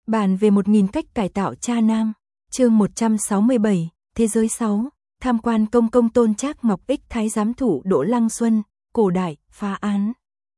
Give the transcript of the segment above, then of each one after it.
Bàn về 1000 cách cải tạo cha nam, chương 167, thế giới 6, tham quan công Tôn Trác Ngọc ích Thái giám thủ Đỗ Lăng Xuân, cổ đại, phá án.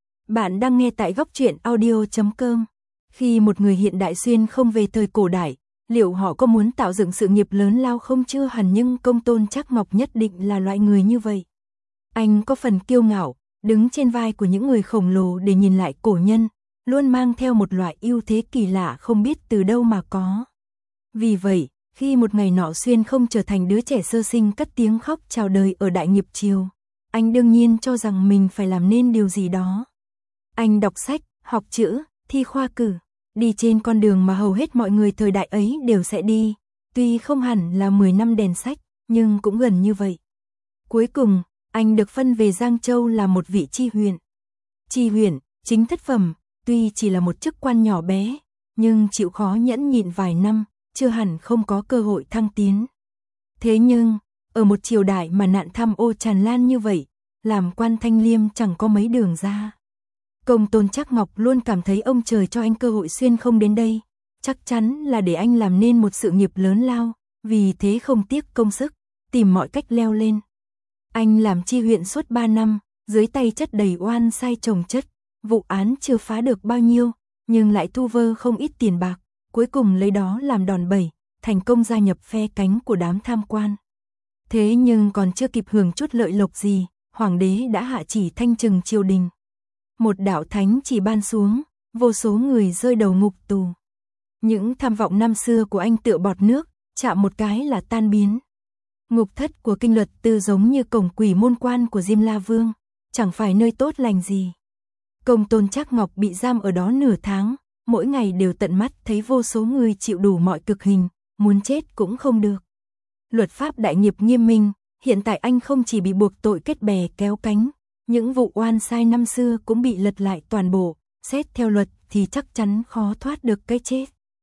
Bạn đang nghe tại góc truyện audio.com. Khi một người hiện đại xuyên không về thời cổ đại, liệu họ có muốn tạo dựng sự nghiệp lớn lao không? Chưa hẳn, nhưng công Tôn Trác Ngọc nhất định là loại người như vậy. Anh có phần kiêu ngạo, đứng trên vai của những người khổng lồ để nhìn lại cổ nhân, luôn mang theo một loại ưu thế kỳ lạ không biết từ đâu mà có. Vì vậy, khi một ngày nọ xuyên không trở thành đứa trẻ sơ sinh cất tiếng khóc chào đời ở Đại Nghiệp Triều, anh đương nhiên cho rằng mình phải làm nên điều gì đó. Anh đọc sách, học chữ, thi khoa cử, đi trên con đường mà hầu hết mọi người thời đại ấy đều sẽ đi, tuy không hẳn là 10 năm đèn sách, nhưng cũng gần như vậy. Cuối cùng, anh được phân về Giang Châu là một vị tri huyện. Tri huyện, chính thất phẩm, tuy chỉ là một chức quan nhỏ bé, nhưng chịu khó nhẫn nhịn vài năm, chưa hẳn không có cơ hội thăng tiến. Thế nhưng, ở một triều đại mà nạn tham ô tràn lan như vậy, làm quan thanh liêm chẳng có mấy đường ra. Công Tôn Trác Ngọc luôn cảm thấy ông trời cho anh cơ hội xuyên không đến đây, chắc chắn là để anh làm nên một sự nghiệp lớn lao, vì thế không tiếc công sức, tìm mọi cách leo lên. Anh làm tri huyện suốt 3 năm, dưới tay chất đầy oan sai chồng chất, vụ án chưa phá được bao nhiêu, nhưng lại thu vơ không ít tiền bạc, cuối cùng lấy đó làm đòn bẩy, thành công gia nhập phe cánh của đám tham quan. Thế nhưng còn chưa kịp hưởng chút lợi lộc gì, hoàng đế đã hạ chỉ thanh trừng triều đình. Một đạo thánh chỉ ban xuống, vô số người rơi đầu ngục tù. Những tham vọng năm xưa của anh tựa bọt nước, chạm một cái là tan biến. Ngục thất của Kinh Luật Tư giống như cổng quỷ môn quan của Diêm La Vương, chẳng phải nơi tốt lành gì. Công Tôn Trác Ngọc bị giam ở đó nửa tháng, mỗi ngày đều tận mắt thấy vô số người chịu đủ mọi cực hình, muốn chết cũng không được. Luật pháp đại nghiệp nghiêm minh, hiện tại anh không chỉ bị buộc tội kết bè kéo cánh, những vụ oan sai năm xưa cũng bị lật lại toàn bộ, xét theo luật thì chắc chắn khó thoát được cái chết.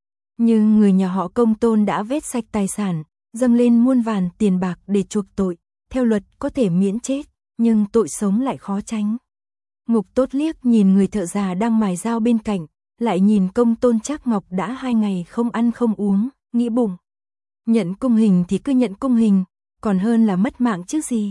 Nhưng người nhà họ Công Tôn đã vét sạch tài sản, dâng lên muôn vàn tiền bạc để chuộc tội, theo luật có thể miễn chết, nhưng tội sống lại khó tránh. Ngục Tốt liếc nhìn người thợ già đang mài dao bên cạnh, lại nhìn Công Tôn Trác Ngọc đã 2 ngày không ăn không uống, nghĩ bụng. Nhận cung hình thì cứ nhận cung hình, còn hơn là mất mạng chứ gì.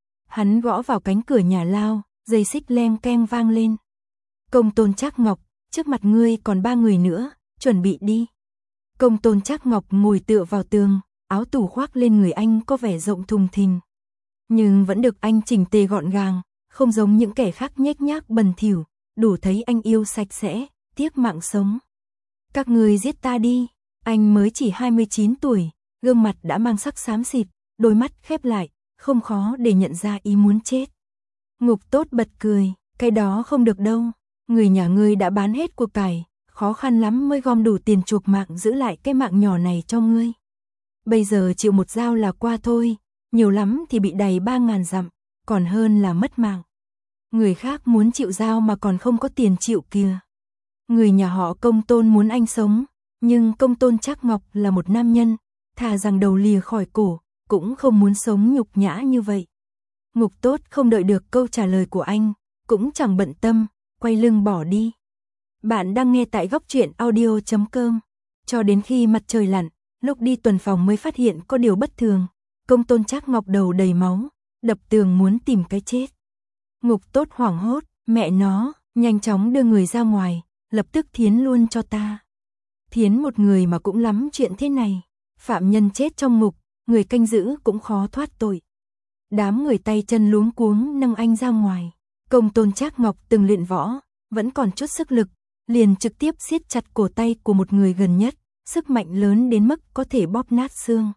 Hắn gõ vào cánh cửa nhà lao, dây xích leng keng vang lên. Công Tôn Trác Ngọc, trước mặt ngươi còn 3 người nữa, chuẩn bị đi. Công Tôn Trác Ngọc ngồi tựa vào tường, áo tù khoác lên người anh có vẻ rộng thùng thình, nhưng vẫn được anh chỉnh tề gọn gàng, không giống những kẻ khác nhếch nhác bẩn thỉu, đủ thấy anh yêu sạch sẽ, tiếc mạng sống. Các ngươi giết ta đi, anh mới chỉ 29 tuổi, gương mặt đã mang sắc xám xịt, đôi mắt khép lại, không khó để nhận ra ý muốn chết. Ngục Tốt bật cười, cái đó không được đâu, người nhà ngươi đã bán hết của cải, khó khăn lắm mới gom đủ tiền chuộc mạng giữ lại cái mạng nhỏ này cho ngươi. Bây giờ chịu một dao là qua thôi, nhiều lắm thì bị đầy 3000 dặm, còn hơn là mất mạng. Người khác muốn chịu dao mà còn không có tiền chịu kìa. Người nhà họ Công Tôn muốn anh sống, nhưng Công Tôn Trác Ngọc là một nam nhân, thà rằng đầu lìa khỏi cổ, cũng không muốn sống nhục nhã như vậy. Ngục Tốt không đợi được câu trả lời của anh, cũng chẳng bận tâm, quay lưng bỏ đi. Bạn đang nghe tại góc truyện audio.com. Cho đến khi mặt trời lặn, lúc đi tuần phòng mới phát hiện có điều bất thường. Công Tôn Trác Ngọc đầu đầy máu, đập tường muốn tìm cái chết. Ngục Tốt hoảng hốt, mẹ nó, nhanh chóng đưa người ra ngoài, lập tức thiến luôn cho ta. Thiến một người mà cũng lắm chuyện thế này, phạm nhân chết trong ngục, người canh giữ cũng khó thoát tội. Đám người tay chân luống cuống nâng anh ra ngoài. Công Tôn Trác Ngọc từng luyện võ, vẫn còn chút sức lực, liền trực tiếp siết chặt cổ tay của một người gần nhất, sức mạnh lớn đến mức có thể bóp nát xương.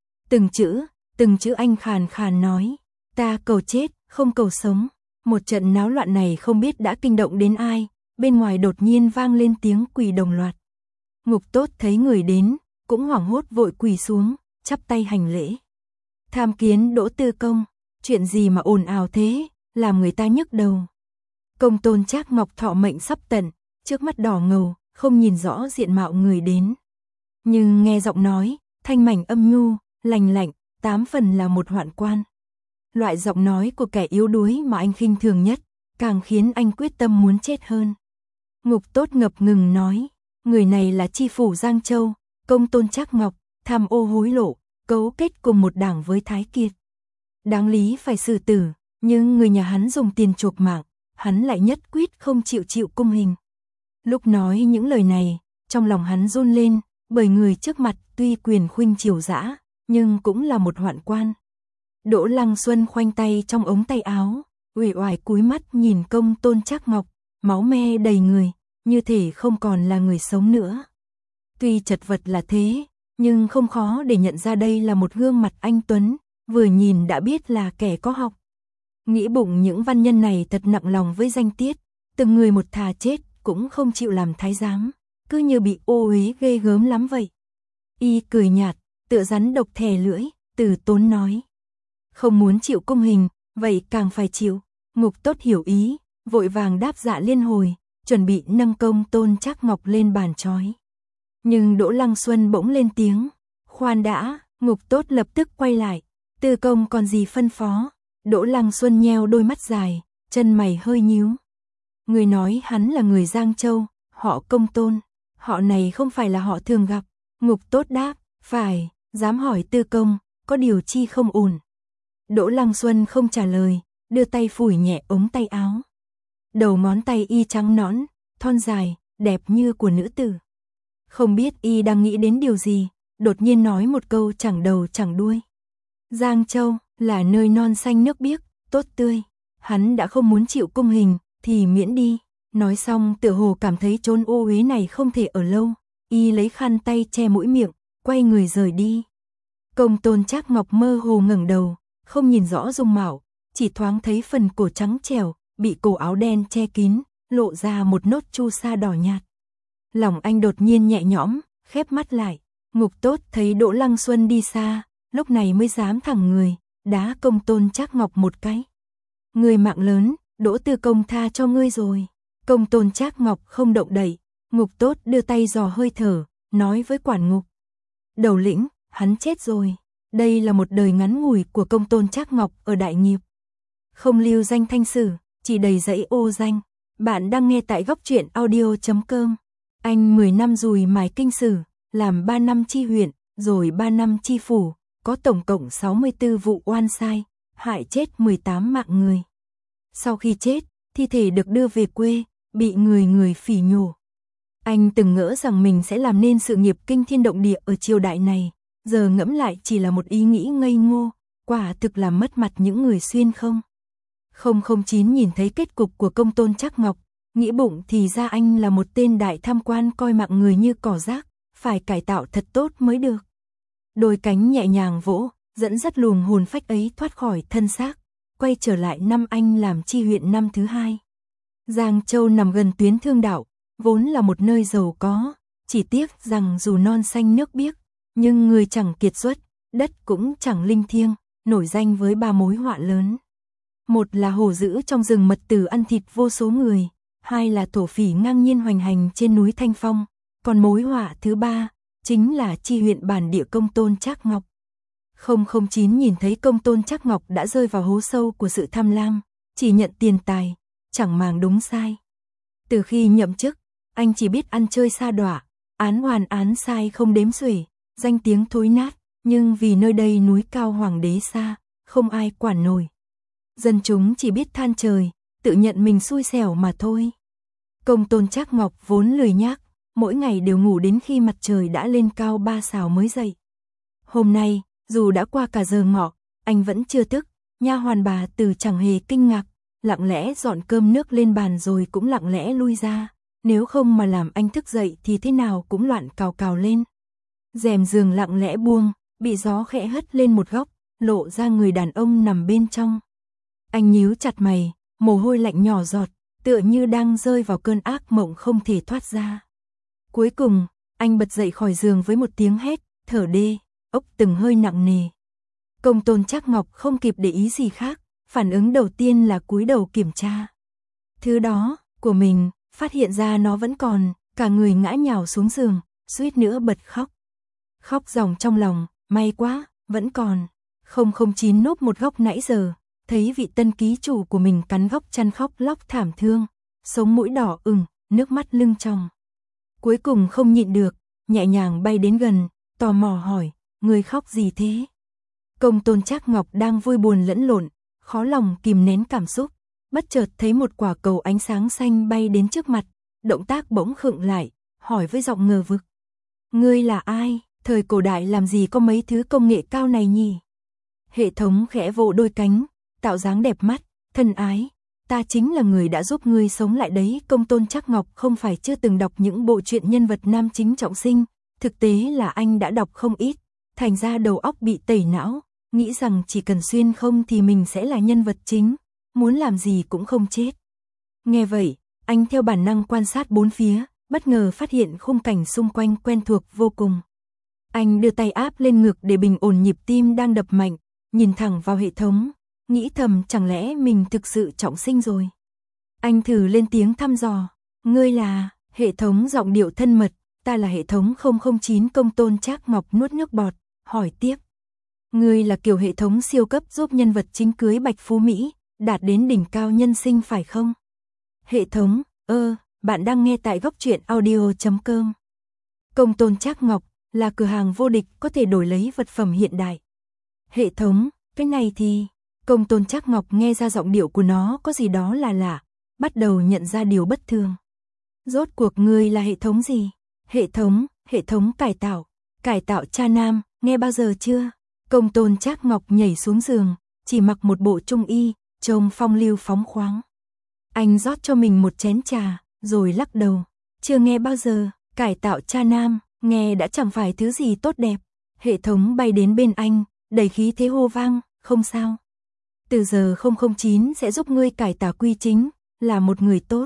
Từng chữ anh khàn khàn nói, ta cầu chết, không cầu sống. Một trận náo loạn này không biết đã kinh động đến ai, bên ngoài đột nhiên vang lên tiếng quỳ đồng loạt. Ngục Tốt thấy người đến, cũng hoảng hốt vội quỳ xuống, chắp tay hành lễ. Tham kiến Đỗ Tư Công, chuyện gì mà ồn ào thế, làm người ta nhức đầu. Công Tôn Trác Ngọc thọ mệnh sắp tận, trước mắt đỏ ngầu, không nhìn rõ diện mạo người đến. Nhưng nghe giọng nói, thanh mảnh âm nhu, lành lạnh, 8 phần là một hoạn quan. Loại giọng nói của kẻ yếu đuối mà anh khinh thường nhất, càng khiến anh quyết tâm muốn chết hơn. Ngục Tốt ngập ngừng nói, Người này là chi phủ Giang Châu, Công Tôn Trác Ngọc, tham ô hối lộ, cấu kết cùng một đảng với Thái Kiệt. Đáng lý phải xử tử, nhưng người nhà hắn dùng tiền chuộc mạng, hắn lại nhất quyết không chịu cung hình. Lúc nói những lời này, trong lòng hắn run lên, bởi người trước mặt tuy quyền khuynh triều dã, nhưng cũng là một hoạn quan. Đỗ Lăng Xuân khoanh tay trong ống tay áo, uể oải cúi mắt nhìn Công Tôn Trác Ngọc, máu me đầy người, như thể không còn là người sống nữa. Tuy chật vật là thế, nhưng không khó để nhận ra đây là một gương mặt anh tuấn, vừa nhìn đã biết là kẻ có học. Nghĩ bụng những văn nhân này thật nặng lòng với danh tiết, từng người một thà chết cũng không chịu làm thái giám, cứ như bị ô uế ghê gớm lắm vậy. Y cười nhạt, tựa rắn độc thè lưỡi, từ tốn nói. Không muốn chịu cung hình, vậy càng phải chịu. Ngục Tốt hiểu ý, vội vàng đáp dạ liên hồi, chuẩn bị nâng Công Tôn Trác Ngọc lên bàn trói. Nhưng Đỗ Lăng Xuân bỗng lên tiếng, khoan đã. Ngục Tốt lập tức quay lại, Tư công còn gì phân phó. Đỗ Lăng Xuân nheo đôi mắt dài, chân mày hơi nhíu. Người nói hắn là người Giang Châu, họ Công Tôn, họ này không phải là họ thường gặp. Ngục Tốt đáp, phải, dám hỏi Tư công, có điều chi không ổn. Đỗ Lăng Xuân không trả lời, đưa tay phủi nhẹ ống tay áo. Đầu ngón tay y trắng nõn, thon dài, đẹp như của nữ tử. Không biết y đang nghĩ đến điều gì, đột nhiên nói một câu chẳng đầu chẳng đuôi. Giang Châu là nơi non xanh nước biếc, tốt tươi. Hắn đã không muốn chịu cung hình, thì miễn đi. Nói xong tựa hồ cảm thấy chốn ô uế này không thể ở lâu. Y lấy khăn tay che mũi miệng, quay người rời đi. Công Tôn Trác Ngọc mơ hồ ngẩng đầu, không nhìn rõ dung mạo, chỉ thoáng thấy phần cổ trắng trẻo, bị cổ áo đen che kín, lộ ra một nốt chu sa đỏ nhạt. Lòng anh đột nhiên nhẹ nhõm, khép mắt lại. Ngục Tốt thấy Đỗ Lăng Xuân đi xa, lúc này mới dám thẳng người, đá Công Tôn Trác Ngọc một cái. Người mạng lớn, Đỗ Tư công tha cho ngươi rồi. Công Tôn Trác Ngọc không động đậy, Ngục Tốt đưa tay dò hơi thở, nói với quản ngục. Đầu lĩnh, hắn chết rồi. Đây là một đời ngắn ngủi của Công Tôn Trác Ngọc ở Đại Nghiệp. Không lưu danh thanh sử, chỉ đầy dẫy ô danh. Bạn đang nghe tại góc truyện audio.com. Anh 10 năm dùi mài kinh sử, làm 3 năm chi huyện, rồi 3 năm chi phủ, có tổng cộng 64 vụ oan sai, hại chết 18 mạng người. Sau khi chết, thi thể được đưa về quê, bị người phỉ nhổ. Anh từng ngỡ rằng mình sẽ làm nên sự nghiệp kinh thiên động địa ở triều đại này, giờ ngẫm lại chỉ là một ý nghĩ ngây ngô, quả thực là mất mặt những người xuyên không. 009 nhìn thấy kết cục của Công Tôn Trác Ngọc, nghĩ bụng thì ra anh là một tên đại tham quan coi mạng người như cỏ rác, phải cải tạo thật tốt mới được. Đôi cánh nhẹ nhàng vỗ, dẫn dắt luồng hồn phách ấy thoát khỏi thân xác, quay trở lại năm anh làm chi huyện năm thứ 2. Giang Châu nằm gần tuyến thương đạo, vốn là một nơi giàu có, chỉ tiếc rằng dù non xanh nước biếc, nhưng người chẳng kiệt xuất, đất cũng chẳng linh thiêng, nổi danh với 3 mối họa lớn. Một là hổ dữ trong rừng mật tử ăn thịt vô số người, hai là thổ phỉ ngang nhiên hoành hành trên núi Thanh Phong, còn mối họa thứ 3 chính là chi huyện bản địa Công Tôn Trác Ngọc. 009 nhìn thấy Công Tôn Trác Ngọc đã rơi vào hố sâu của sự tham lam, chỉ nhận tiền tài, chẳng màng đúng sai. Từ khi nhậm chức, anh chỉ biết ăn chơi sa đọa, án oan án sai không đếm xuể, danh tiếng thối nát, nhưng vì nơi đây núi cao hoàng đế xa, không ai quản nổi. Dân chúng chỉ biết than trời, tự nhận mình xui xẻo mà thôi. Công Tôn Trác Ngọc vốn lười nhác, mỗi ngày đều ngủ đến khi mặt trời đã lên cao 3 sào mới dậy. Hôm nay, dù đã qua cả giờ ngọ, anh vẫn chưa thức, nha hoàn bà Từ chẳng hề kinh ngạc, lặng lẽ dọn cơm nước lên bàn rồi cũng lặng lẽ lui ra, nếu không mà làm anh thức dậy thì thế nào cũng loạn cào cào lên. Rèm giường lặng lẽ buông, bị gió khẽ hất lên một góc, lộ ra người đàn ông nằm bên trong. Anh nhíu chặt mày, mồ hôi lạnh nhỏ giọt, tựa như đang rơi vào cơn ác mộng không thể thoát ra. Cuối cùng, anh bật dậy khỏi giường với một tiếng hét, thở đê, ốc từng hơi nặng nề. Công Tôn Trác Ngọc không kịp để ý gì khác, phản ứng đầu tiên là cúi đầu kiểm tra. Thứ đó, của mình, phát hiện ra nó vẫn còn, cả người ngã nhào xuống giường, suýt nữa bật khóc. Khóc ròng trong lòng, may quá, vẫn còn. 009 núp một góc nãy giờ, thấy vị tân ký chủ của mình cắn góc chăn khóc lóc thảm thương, sống mũi đỏ ửng, nước mắt lưng tròng. cuối cùng không nhịn được, nhẹ nhàng bay đến gần, tò mò hỏi, người khóc gì thế? Công tôn Trác Ngọc đang vui buồn lẫn lộn, khó lòng kìm nén cảm xúc, bất chợt thấy một quả cầu ánh sáng xanh bay đến trước mặt, động tác bỗng khựng lại, hỏi với giọng ngờ vực. Ngươi là ai? Thời cổ đại làm gì có mấy thứ công nghệ cao này nhỉ? Hệ thống khẽ vỗ đôi cánh, tạo dáng đẹp mắt, thân ái, ta chính là người đã giúp ngươi sống lại đấy. Công tôn Trác Ngọc không phải chưa từng đọc những bộ truyện nhân vật nam chính trọng sinh, thực tế là anh đã đọc không ít, thành ra đầu óc bị tẩy não, nghĩ rằng chỉ cần xuyên không thì mình sẽ là nhân vật chính, muốn làm gì cũng không chết. Nghe vậy, anh theo bản năng quan sát bốn phía, bất ngờ phát hiện khung cảnh xung quanh quen thuộc vô cùng. Anh đưa tay áp lên ngực để bình ổn nhịp tim đang đập mạnh, nhìn thẳng vào hệ thống, nghĩ thầm chẳng lẽ mình thực sự trọng sinh rồi. Anh thử lên tiếng thăm dò, ngươi là? Hệ thống giọng điệu thân mật, ta là hệ thống 009. Công tôn Trác Ngọc nuốt nước bọt, hỏi tiếp. Ngươi là kiểu hệ thống siêu cấp giúp nhân vật chính cưới bạch phú Mỹ, đạt đến đỉnh cao nhân sinh phải không? Hệ thống, bạn đang nghe tại góc truyện audio.com. Công tôn Trác Ngọc là cửa hàng vô địch có thể đổi lấy vật phẩm hiện đại. Hệ thống, cái này thì... Công tôn Trác Ngọc nghe ra giọng điệu của nó có gì đó là lạ, bắt đầu nhận ra điều bất thường. Rốt cuộc ngươi là hệ thống gì? Hệ thống cải tạo cha nam, nghe bao giờ chưa? Công tôn Trác Ngọc nhảy xuống giường, chỉ mặc một bộ trung y, trông phong lưu phóng khoáng. Anh rót cho mình một chén trà, rồi lắc đầu. Chưa nghe bao giờ, cải tạo cha nam, nghe đã chẳng phải thứ gì tốt đẹp. Hệ thống bay đến bên anh, đầy khí thế hô vang, không sao. Từ giờ 009 sẽ giúp ngươi cải tà quy chính, là một người tốt.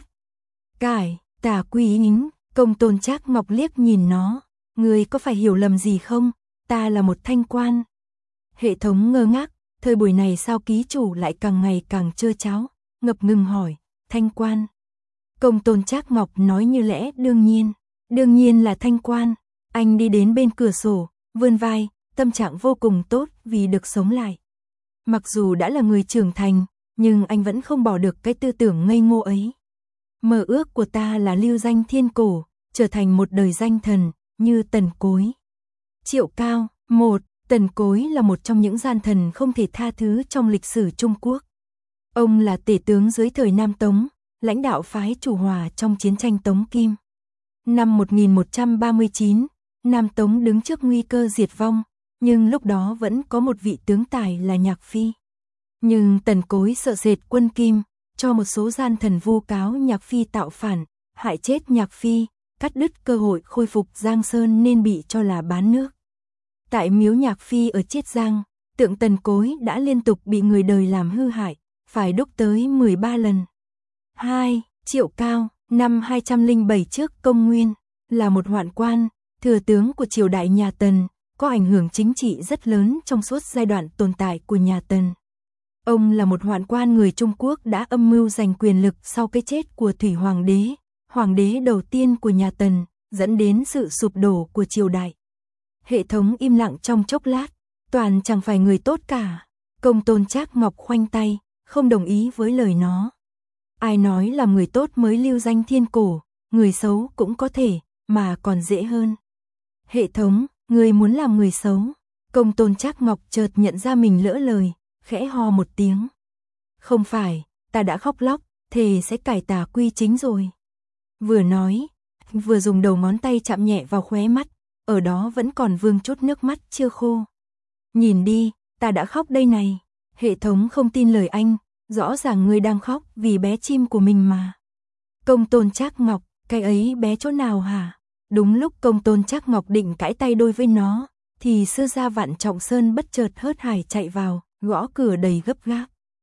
Cải tà quy chính, công tôn Trác Ngọc liếc nhìn nó. Ngươi có phải hiểu lầm gì không? Ta là một thanh quan. Hệ thống ngơ ngác, thời buổi này sao ký chủ lại càng ngày càng trơ tráo, ngập ngừng hỏi, thanh quan. Công tôn Trác Ngọc nói như lẽ đương nhiên là thanh quan. Anh đi đến bên cửa sổ, vươn vai, tâm trạng vô cùng tốt vì được sống lại. Mặc dù đã là người trưởng thành, nhưng anh vẫn không bỏ được cái tư tưởng ngây ngô ấy. Mơ ước của ta là lưu danh thiên cổ, trở thành một đời danh thần, như Tần Cối. Triệu Cao, Tần Cối là một trong những gian thần không thể tha thứ trong lịch sử Trung Quốc. Ông là tể tướng dưới thời Nam Tống, lãnh đạo phái Chủ Hòa trong chiến tranh Tống Kim. Năm 1139, Nam Tống đứng trước nguy cơ diệt vong, nhưng lúc đó vẫn có một vị tướng tài là Nhạc Phi. Nhưng Tần Cối sợ sệt quân Kim, cho một số gian thần vu cáo Nhạc Phi tạo phản, hại chết Nhạc Phi, cắt đứt cơ hội khôi phục Giang Sơn nên bị cho là bán nước. Tại miếu Nhạc Phi ở Chiết Giang, tượng Tần Cối đã liên tục bị người đời làm hư hại, phải đúc tới 13 lần. 2. Triệu Cao, năm 207 trước công nguyên, là một hoạn quan, thừa tướng của triều đại nhà Tần, có ảnh hưởng chính trị rất lớn trong suốt giai đoạn tồn tại của nhà Tần. Ông là một hoạn quan người Trung Quốc đã âm mưu giành quyền lực sau cái chết của Thủy hoàng đế đầu tiên của nhà Tần, dẫn đến sự sụp đổ của triều đại. Hệ thống im lặng trong chốc lát, toàn chẳng phải người tốt cả. Công tôn Trác Ngọc khoanh tay, không đồng ý với lời nó. Ai nói làm người tốt mới lưu danh thiên cổ, người xấu cũng có thể, mà còn dễ hơn. Hệ thống, người muốn làm người xấu. Công tôn Trác Ngọc chợt nhận ra mình lỡ lời, khẽ ho một tiếng. Không phải, ta đã khóc lóc, thề sẽ cải tà quy chính rồi. Vừa nói, vừa dùng đầu ngón tay chạm nhẹ vào khóe mắt, ở đó vẫn còn vương chút nước mắt chưa khô. Nhìn đi, ta đã khóc đây này. Hệ thống không tin lời anh, rõ ràng ngươi đang khóc vì bé chim của mình mà. Công tôn Trác Ngọc, cái ấy bé chỗ nào hả? Đúng lúc công tôn Trác Ngọc định cãi tay đôi với nó, thì sư gia Vạn Trọng Sơn bất chợt hớt hải chạy vào, gõ cửa đầy gấp gáp.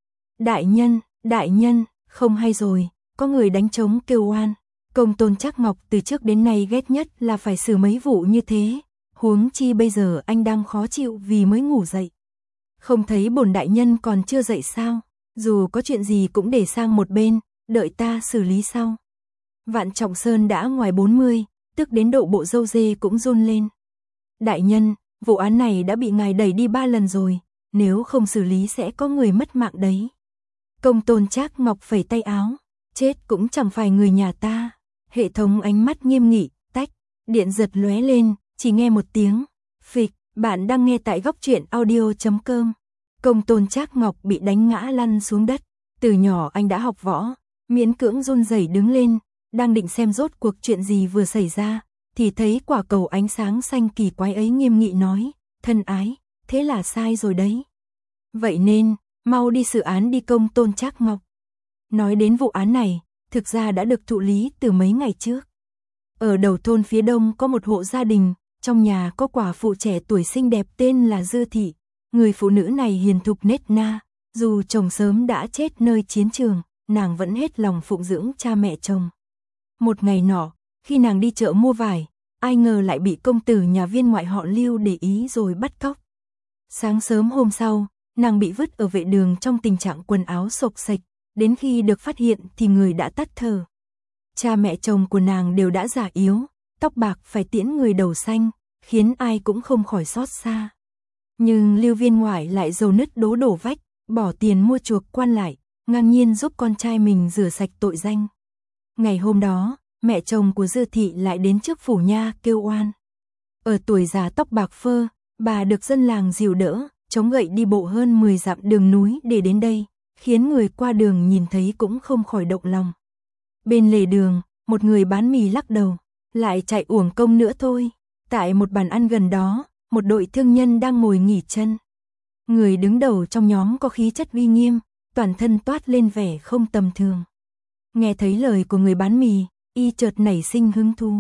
Đại nhân, không hay rồi, có người đánh trống kêu oan. Công tôn Trác Ngọc từ trước đến nay ghét nhất là phải xử mấy vụ như thế, huống chi bây giờ anh đang khó chịu vì mới ngủ dậy. Không thấy bổn đại nhân còn chưa dậy sao? Dù có chuyện gì cũng để sang một bên, đợi ta xử lý sau. Vạn Trọng Sơn đã ngoài 40, tức đến độ bộ râu dê cũng run lên. Đại nhân, vụ án này đã bị ngài đẩy đi 3 lần rồi, nếu không xử lý sẽ có người mất mạng đấy. Công tôn Trác Ngọc phẩy tay áo, chết cũng chẳng phải người nhà ta. Hệ thống ánh mắt nghiêm nghị, tách. Điện giật lóe lên, chỉ nghe một tiếng phịch. Bạn đang nghe tại góc truyện audio.com. Công Tôn Trác Ngọc bị đánh ngã lăn xuống đất. Từ nhỏ anh đã học võ, miễn cưỡng run rẩy đứng lên, đang định xem rốt cuộc chuyện gì vừa xảy ra, thì thấy quả cầu ánh sáng xanh kỳ quái ấy nghiêm nghị nói, thân ái, thế là sai rồi đấy. Vậy nên, mau đi xử án đi Công Tôn Trác Ngọc. Nói đến vụ án này, thực ra đã được thụ lý từ mấy ngày trước. Ở đầu thôn phía đông có một hộ gia đình, trong nhà có quả phụ trẻ tuổi xinh đẹp tên là Dư Thị. Người phụ nữ này hiền thục nết na, dù chồng sớm đã chết nơi chiến trường, nàng vẫn hết lòng phụng dưỡng cha mẹ chồng. Một ngày nọ, khi nàng đi chợ mua vải, ai ngờ lại bị công tử nhà viên ngoại họ Lưu để ý rồi bắt cóc. Sáng sớm hôm sau, nàng bị vứt ở vệ đường trong tình trạng quần áo xộc xệch, đến khi được phát hiện thì người đã tắt thở. Cha mẹ chồng của nàng đều đã già yếu, tóc bạc phải tiễn người đầu xanh, khiến ai cũng không khỏi xót xa. Nhưng Lưu viên ngoại lại dầu nứt đố đổ vách, bỏ tiền mua chuộc quan lại, ngang nhiên giúp con trai mình rửa sạch tội danh. Ngày hôm đó, mẹ chồng của Dư Thị lại đến trước phủ nha kêu oan. Ở tuổi già tóc bạc phơ, bà được dân làng dìu đỡ, chống gậy đi bộ hơn 10 dặm đường núi để đến đây, khiến người qua đường nhìn thấy cũng không khỏi động lòng. Bên lề đường, một người bán mì lắc đầu, lại chạy uổng công nữa thôi. Tại một bàn ăn gần đó, một đội thương nhân đang ngồi nghỉ chân. Người đứng đầu trong nhóm có khí chất uy nghiêm, toàn thân toát lên vẻ không tầm thường. Nghe thấy lời của người bán mì, y chợt nảy sinh hứng thú.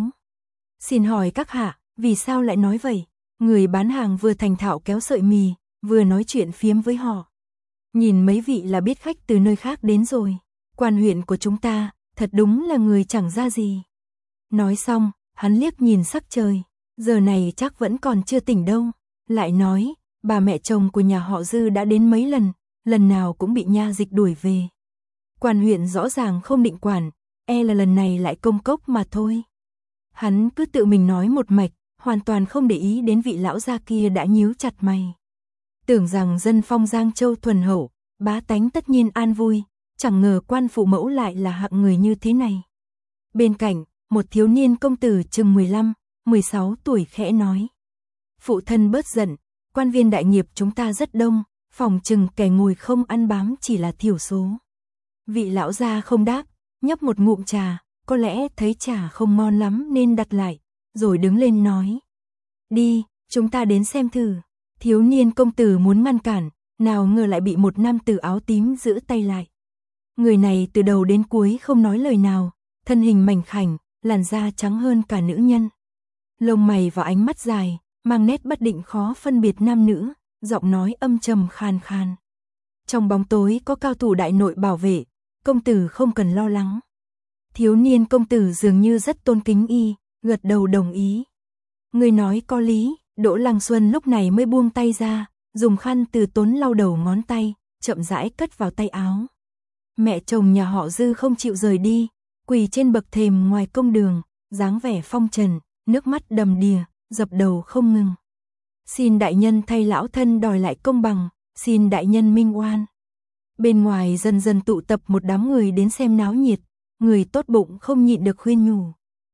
Xin hỏi các hạ, vì sao lại nói vậy? Người bán hàng vừa thành thạo kéo sợi mì, vừa nói chuyện phiếm với họ. Nhìn mấy vị là biết khách từ nơi khác đến rồi. Quan huyện của chúng ta, thật đúng là người chẳng ra gì. Nói xong, hắn liếc nhìn sắc trời. Giờ này chắc vẫn còn chưa tỉnh đâu. Lại nói, bà mẹ chồng của nhà họ Dư đã đến mấy lần, lần nào cũng bị nha dịch đuổi về. Quan huyện rõ ràng không định quản, là lần này lại công cốc mà thôi. Hắn cứ tự mình nói một mạch, hoàn toàn không để ý đến vị lão gia kia đã nhíu chặt mày. Tưởng rằng dân phong Giang Châu thuần hậu, bá tánh tất nhiên an vui, chẳng ngờ quan phụ mẫu lại là hạng người như thế này. Bên cạnh, một thiếu niên công tử chừng 15, 16 tuổi khẽ nói. Phụ thân bớt giận, quan viên đại nghiệp chúng ta rất đông, phòng chừng kẻ ngồi không ăn bám chỉ là thiểu số. Vị lão gia không đáp, nhấp một ngụm trà, có lẽ thấy trà không ngon lắm nên đặt lại, rồi đứng lên nói. Đi, chúng ta đến xem thử. Thiếu niên công tử muốn ngăn cản, nào ngờ lại bị một nam tử áo tím giữ tay lại. Người này từ đầu đến cuối không nói lời nào, thân hình mảnh khảnh, làn da trắng hơn cả nữ nhân. Lông mày và ánh mắt dài, mang nét bất định khó phân biệt nam nữ, giọng nói âm trầm khan khan. Trong bóng tối có cao thủ đại nội bảo vệ, công tử không cần lo lắng. Thiếu niên công tử dường như rất tôn kính y, gật đầu đồng ý. Người nói có lý, Đỗ Lăng Xuân lúc này mới buông tay ra, dùng khăn từ tốn lau đầu ngón tay, chậm rãi cất vào tay áo. Mẹ chồng nhà họ Dư không chịu rời đi, quỳ trên bậc thềm ngoài công đường, dáng vẻ phong trần, nước mắt đầm đìa, dập đầu không ngừng. Xin đại nhân thay lão thân đòi lại công bằng, xin đại nhân minh oan. Bên ngoài dần dần tụ tập một đám người đến xem náo nhiệt, người tốt bụng không nhịn được khuyên nhủ.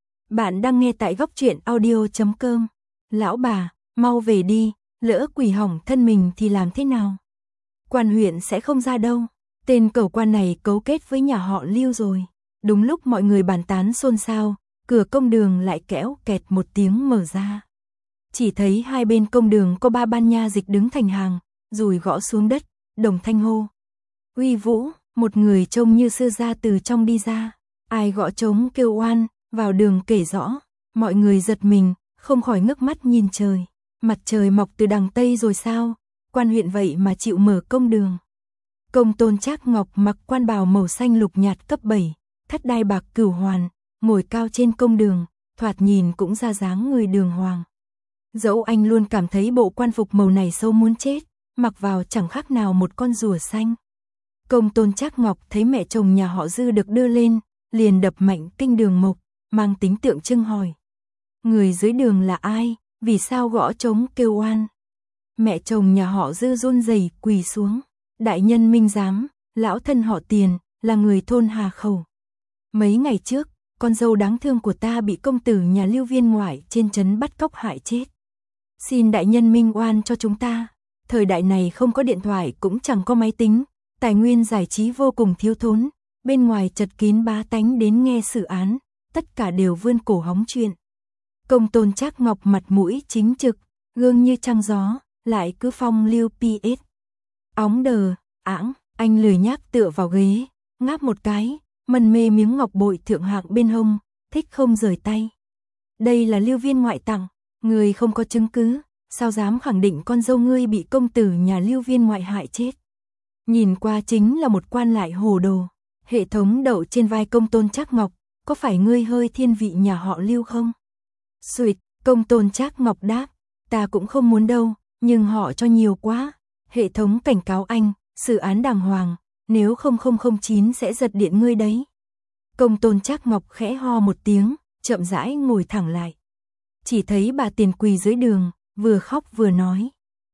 Bạn đang nghe tại góc truyện audio.com. Lão bà, mau về đi, lỡ quỷ hỏng thân mình thì làm thế nào? Quan huyện sẽ không ra đâu. Tên cẩu quan này cấu kết với nhà họ Lưu rồi. Đúng lúc mọi người bàn tán xôn xao, cửa công đường lại kéo kẹt một tiếng mở ra. Chỉ thấy hai bên công đường có 3 ban nha dịch đứng thành hàng, rùi gõ xuống đất, đồng thanh hô. Uy Vũ, một người trông như sư gia từ trong đi ra. Ai gõ trống kêu oan, vào đường kể rõ. Mọi người giật mình, không khỏi ngước mắt nhìn trời. Mặt trời mọc từ đằng Tây rồi sao? Quan huyện vậy mà chịu mở công đường. Công Tôn Trác Ngọc mặc quan bào màu xanh lục nhạt cấp 7, thắt đai bạc cửu hoàn, ngồi cao trên công đường, thoạt nhìn cũng ra dáng người đường hoàng. Dẫu anh luôn cảm thấy bộ quan phục màu này xấu muốn chết, mặc vào chẳng khác nào một con rùa xanh. Công Tôn Trác Ngọc thấy mẹ chồng nhà họ Dư được đưa lên, liền đập mạnh kinh đường mộc, mang tính tượng trưng hỏi. Người dưới đường là ai, vì sao gõ trống kêu oan? Mẹ chồng nhà họ Dư run rẩy quỳ xuống. Đại nhân minh giám, lão thân họ Tiền, là người thôn Hà Khẩu. Mấy ngày trước, con dâu đáng thương của ta bị công tử nhà Lưu viên ngoại trên trấn bắt cóc hại chết. Xin đại nhân minh oan cho chúng ta. Thời đại này không có điện thoại cũng chẳng có máy tính, tài nguyên giải trí vô cùng thiếu thốn, bên ngoài chật kín bá tánh đến nghe xử án, tất cả đều vươn cổ hóng chuyện. Công tôn Trác Ngọc mặt mũi chính trực, gương như trăng gió, lại cứ phong lưu PS. Óng đờ, ãng, anh lười nhác tựa vào ghế, ngáp một cái, mân mê miếng ngọc bội thượng hạng bên hông, thích không rời tay. Đây là Lưu viên ngoại tặng, người không có chứng cứ, sao dám khẳng định con dâu ngươi bị công tử nhà Lưu viên ngoại hại chết. Nhìn qua chính là một quan lại hồ đồ. Hệ thống đậu trên vai công tôn Trác Ngọc, có phải ngươi hơi thiên vị nhà họ Lưu không? Xuyệt, công tôn Trác Ngọc đáp, ta cũng không muốn đâu, nhưng họ cho nhiều quá. Hệ thống cảnh cáo anh, xử án đàng hoàng, nếu 0009 sẽ giật điện ngươi đấy. Công tôn Trác Ngọc khẽ ho một tiếng, chậm rãi ngồi thẳng lại. Chỉ thấy bà Tiền quỳ dưới đường, vừa khóc vừa nói.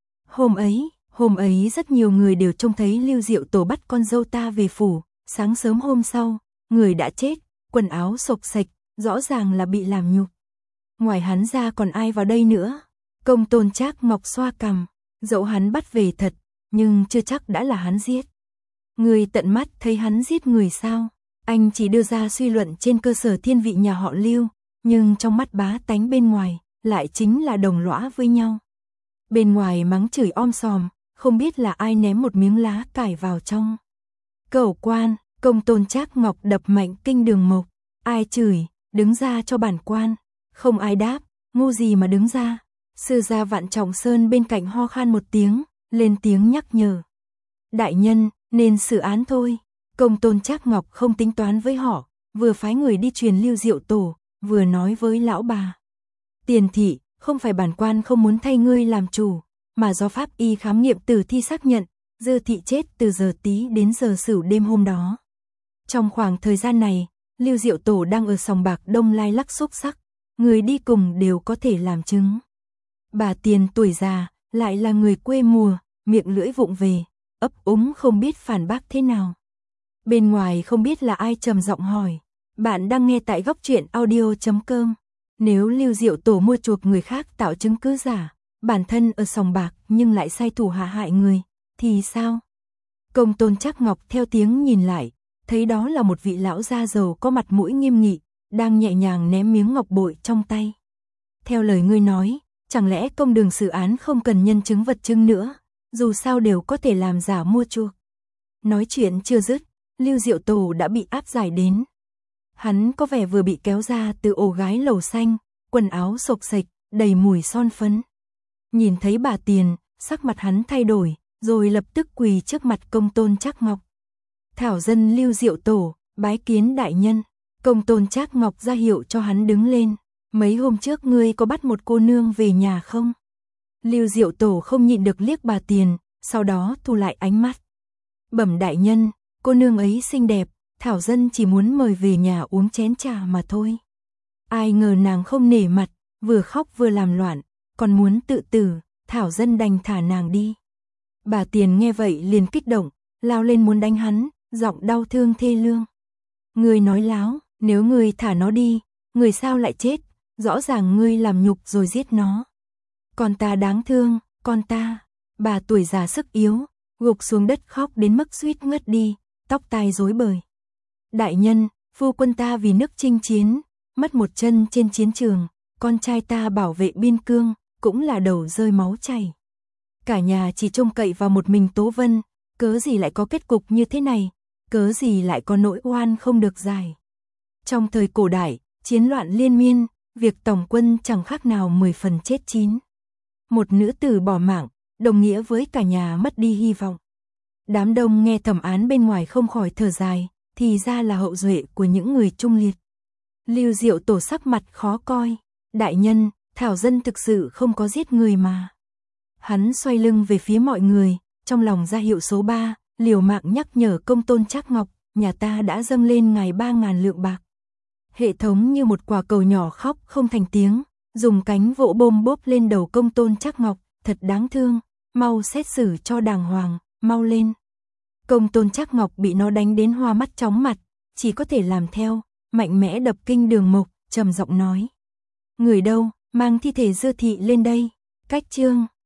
Hôm ấy rất nhiều người đều trông thấy Lưu Diệu Tổ bắt con dâu ta về phủ, sáng sớm hôm sau, người đã chết, quần áo xộc xệch, rõ ràng là bị làm nhục. Ngoài hắn ra còn ai vào đây nữa? Công tôn Trác Ngọc xoa cằm, dẫu hắn bắt về thật, nhưng chưa chắc đã là hắn giết. Người tận mắt thấy hắn giết người sao? Anh chỉ đưa ra suy luận trên cơ sở thiên vị nhà họ Lưu, nhưng trong mắt bá tánh bên ngoài, lại chính là đồng lõa với nhau. Bên ngoài mắng chửi om sòm, không biết là ai ném một miếng lá cải vào trong. Cẩu quan, công tôn Trác Ngọc đập mạnh kinh đường mộc. Ai chửi, đứng ra cho bản quan. Không ai đáp, ngu gì mà đứng ra. Sư gia Vạn Trọng Sơn bên cạnh ho khan một tiếng, lên tiếng nhắc nhở. Đại nhân, nên xử án thôi. Công tôn Trác Ngọc không tính toán với họ, vừa phái người đi truyền Lưu Diệu Tổ, vừa nói với lão bà. Tiền thị, không phải bản quan không muốn thay ngươi làm chủ, mà do pháp y khám nghiệm tử thi xác nhận, Dư thị chết từ giờ tí đến giờ sửu đêm hôm đó. Trong khoảng thời gian này, Lưu Diệu Tổ đang ở sòng bạc Đông Lai lắc xúc sắc, người đi cùng đều có thể làm chứng. Bà Tiền tuổi già, lại là người quê mùa, miệng lưỡi vụng về, ấp úng không biết phản bác thế nào. Bên ngoài không biết là ai trầm giọng hỏi, bạn đang nghe tại Góc Truyện Audio.com. Nếu Lưu Diệu Tổ mua chuộc người khác tạo chứng cứ giả, bản thân ở sòng bạc nhưng lại sai thủ hạ hại người, thì sao? Công tôn Trác Ngọc theo tiếng nhìn lại, thấy đó là một vị lão gia giàu có mặt mũi nghiêm nghị, đang nhẹ nhàng ném miếng ngọc bội trong tay. Theo lời ngươi nói, chẳng lẽ công đường xử án không cần nhân chứng vật chứng nữa, dù sao đều có thể làm giả mua chuộc. Nói chuyện chưa dứt, Lưu Diệu Tổ đã bị áp giải đến. Hắn có vẻ vừa bị kéo ra từ ổ gái lầu xanh, quần áo xộc xệch, đầy mùi son phấn. Nhìn thấy bà Tiền, sắc mặt hắn thay đổi, rồi lập tức quỳ trước mặt công tôn Trác Ngọc. Thảo dân Lưu Diệu Tổ, bái kiến đại nhân. Công tôn Trác Ngọc ra hiệu cho hắn đứng lên. Mấy hôm trước ngươi có bắt một cô nương về nhà không? Lưu Diệu Tổ không nhịn được liếc bà Tiền, sau đó thu lại ánh mắt. Bẩm đại nhân, cô nương ấy xinh đẹp, Thảo dân chỉ muốn mời về nhà uống chén trà mà thôi. Ai ngờ nàng không nể mặt, vừa khóc vừa làm loạn, còn muốn tự tử, Thảo dân đành thả nàng đi. Bà Tiền nghe vậy liền kích động, lao lên muốn đánh hắn, giọng đau thương thê lương. Ngươi nói láo, nếu ngươi thả nó đi, người sao lại chết, rõ ràng ngươi làm nhục rồi giết nó. Con ta đáng thương, con ta. Bà tuổi già sức yếu, gục xuống đất khóc đến mức suýt ngất đi, tóc tai rối bời. Đại nhân, phu quân ta vì nước chinh chiến, mất một chân trên chiến trường, con trai ta bảo vệ biên cương, cũng là đầu rơi máu chảy. Cả nhà chỉ trông cậy vào một mình Tố Vân, cớ gì lại có kết cục như thế này, cớ gì lại có nỗi oan không được giải. Trong thời cổ đại, chiến loạn liên miên, việc tổng quân chẳng khác nào 10 phần chết 9. Một nữ tử bỏ mạng, đồng nghĩa với cả nhà mất đi hy vọng. Đám đông nghe thẩm án bên ngoài không khỏi thở dài, thì ra là hậu duệ của những người trung liệt. Lưu Diệu Tổ sắc mặt khó coi, đại nhân, Thảo dân thực sự không có giết người mà. Hắn xoay lưng về phía mọi người, trong lòng ra hiệu số 3, liều mạng nhắc nhở công tôn Trác Ngọc, nhà ta đã dâng lên ngài 3.000 lượng bạc. Hệ thống như một quả cầu nhỏ khóc không thành tiếng, dùng cánh vỗ bôm bốp lên đầu công tôn Trác Ngọc, thật đáng thương, mau xét xử cho đàng hoàng, mau lên. Công tôn Trác Ngọc bị nó đánh đến hoa mắt chóng mặt, chỉ có thể làm theo, mạnh mẽ đập kinh Đường Mục, trầm giọng nói. Người đâu, mang thi thể Dư thị lên đây. Cách Chương